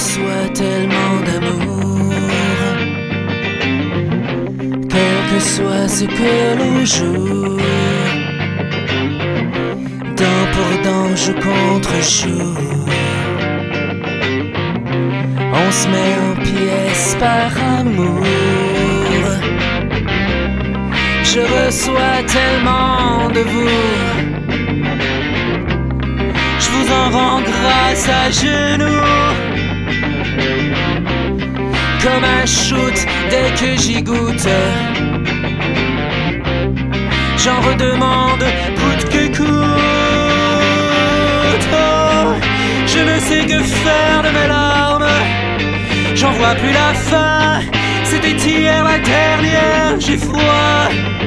reçois tellement d'amour. Quel que soit ce que l'on joue, dent pour dent, joue contre joue. On se met en pièces par amour. Je reçois tellement de vous, je vous en rends grâce à genoux. Comme un shoot dès que j'y goûte, j'en redemande coûte que coûte. Oh, je ne sais que faire de mes larmes, j'en vois plus la fin. C'était hier la dernière, j'ai froid.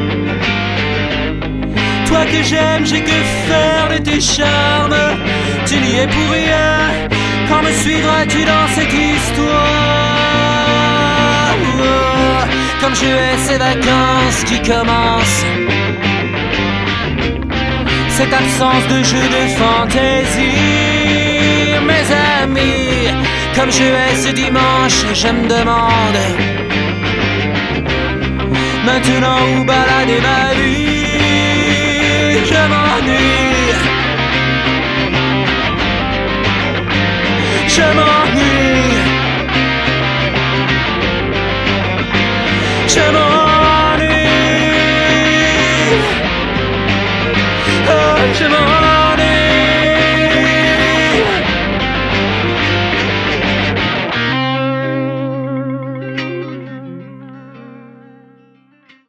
Toi que j'aime, j'ai que faire de tes charmes. Tu n'y es pour rien, quand me suivras-tu dans cette histoire? Oh, comme je hais ces vacances qui commencent, cette absence de jeu de fantaisie. Mes amis, comme je hais ce dimanche, je me demande maintenant où balader ma vie. Je m'ennuie, je m'ennuie, je m'ennuie, oh, je m'ennuie.